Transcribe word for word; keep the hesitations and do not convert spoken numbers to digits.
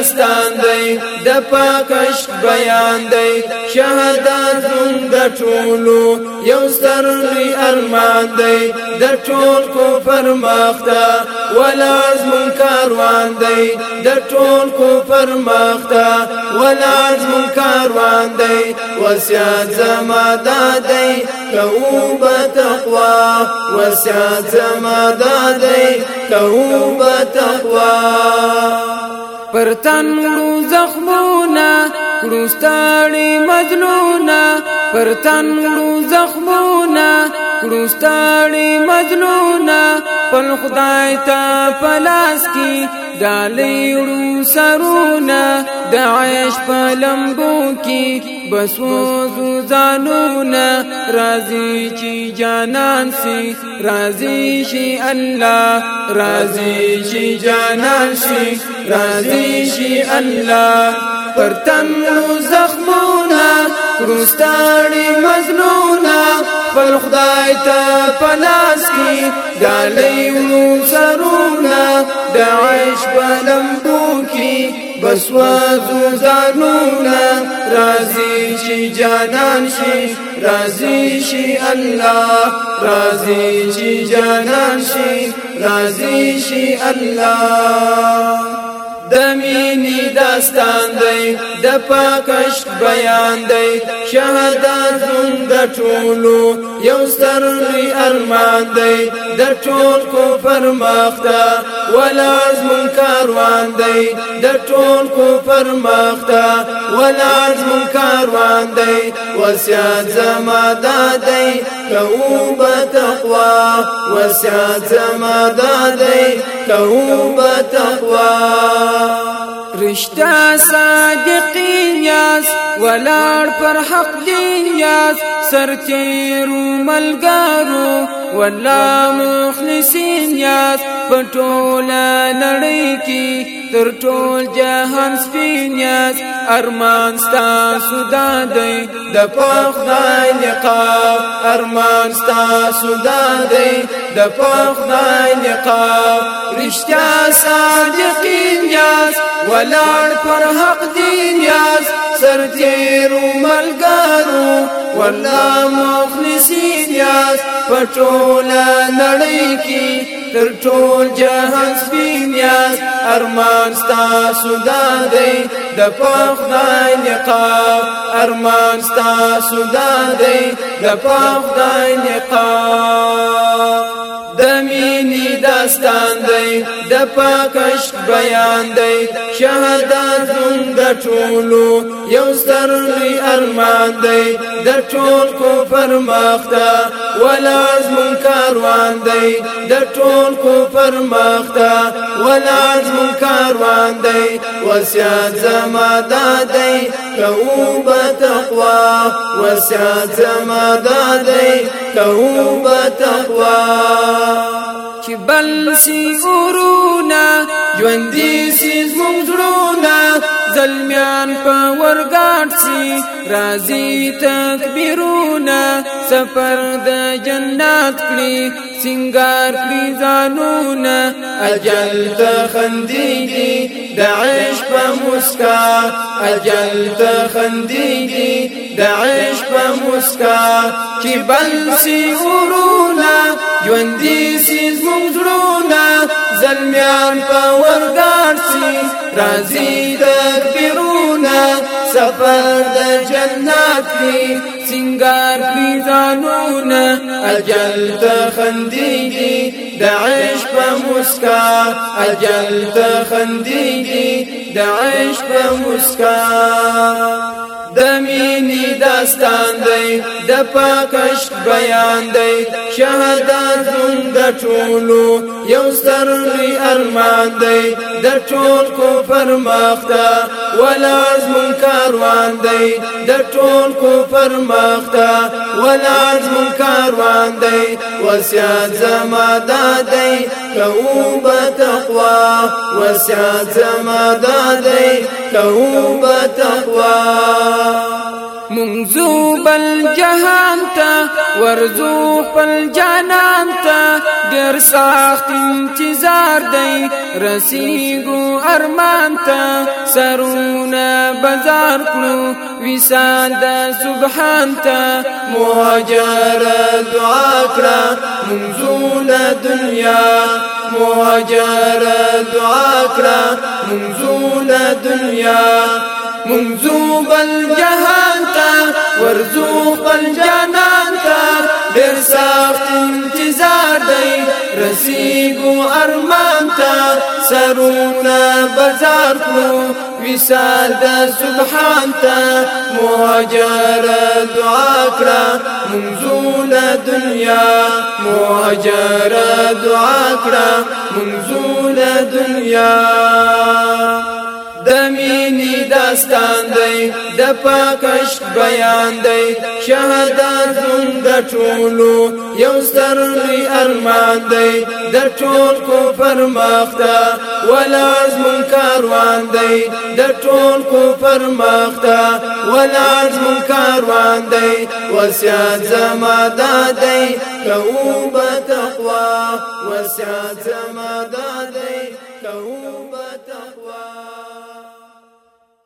داستان دی د پاکش بیان دی شهادت د ټولو یو ستر ارمان دی د ټول کفر مخته ولاز من کاروان دی د ټول کفر مخته ولاز من کاروان دی وصیت زما دادی کوو بتقوا وصیت زما دادی کوو بتقوا پر تنړو زخمونه کړو ستړي مجنونه پر تنړو زخمونه کړو ستړي مجنونه پل خدای ته پلاس کی ډالې وړو سرونه د عیش په لمبو کې بسوځو ځانونه راضي چې جانان سي راضي شي الله راضي شي جانان سي راضي شي الله پر تنو زخمونه کړو ستړي مجنونه پل خدای ته پلاس کی ډالې وړو سرونه د عیش په لمبو کې بسوازو ځانونه راضي شي جانان شي راضي شي الله راضي شي جانان شي راضي شي الله د مینې داستان دی د پاکش بیان دی شهادت د ټولو یو ستر ارمان دی د ټول کفر مخته ولاز من کاروان دی د ټول کفر مخته ولاز من کاروان دی وصیت زما دادی کوو بتقوا وصیت زما دادی کوو بتقوا رشتہ صادقین یاس ولار پر حق دین یاس سرتیرو ملګرو ولا مخلصین یاس پټولا نړۍ کې تر ټول جهان سپین یاس ارمان ستاسو دادی د خدای لقاء ارمان ستاسو دادی د خدای لقاء رشتہ صادقین یاس ولار پر حق دین یاس سرتیرو ملګرو ولا مخلصین یاس پټولا نړۍ کې تر ټول جهان سپین یاس ارمان ستاسو دادی د خدای لقاء ارمان ستاسو دادی د خدای لقاء د مینې داستان دی د پاکش بیان دی شهادت د ټولو یو ستر ارمان دی د ټول کفر مخته ولاز من کاروان دی د ټول کفر مخته ولاز من کاروان دی وصیت زما دادی کوو بتقوا وصیت زما دادی کوو بتقوا چې بل سی اورونا ژوندې سي زموږونه زلمیان په ورګاټ سي راځي تکبیرونه سفر د جنت کړي سنگار کړي ځانونه اجل ته خنديږي د عيش په مسکا اجل ته خنديږي د عيش په مسکا چې بل سي اورونا ژوندې سي زموږونه زلمیان په ورګاټ سي راځي تکبیرونه سفر د جنت کی سنگار کی ځانونه اجل ته خنديږي د عيش په مسکا اجل ته خنديږي د عيش په مسکا د مینې داستان دی د پاکش بیان دی شهادت د ټولو یو ستر ارمان دی د ټول کفر مخته ولاز من کاروان دی د ټول کفر مخته ولاز من کاروان دی وصیت زما دادی کوو بتقوا وصیت زما دادی کوو بتقوا منذ بل جهان تا ورزو پل جانان تا ډیر سخت انتظار دی رسیګو ارمان تا سرونا بزار کړو وصال د سبحان ته مهاجر دعا کړه منزول دنیا مهاجر دعا کړه منزول دنیا منزوب الجهان ته ورزو خپل جانان ته ډېر سخت انتظار دی رسیږو ارمان ته سرونه بزار کړو وصال د سبحان ته مهاجر دعا کړه منزول دنیا مهاجر دعا کړه منزول دنیا د مینې داستان دی د پاکش بیان دی شهادت زوند ټولو یو ستر ارمان دی د ټول کفر مخته ولاړ زمون کاروان دی د ټول کفر مخته ولاړ زمون کاروان دی وصیت زما دادی کوو به تقوا وصیت زما دادی کوو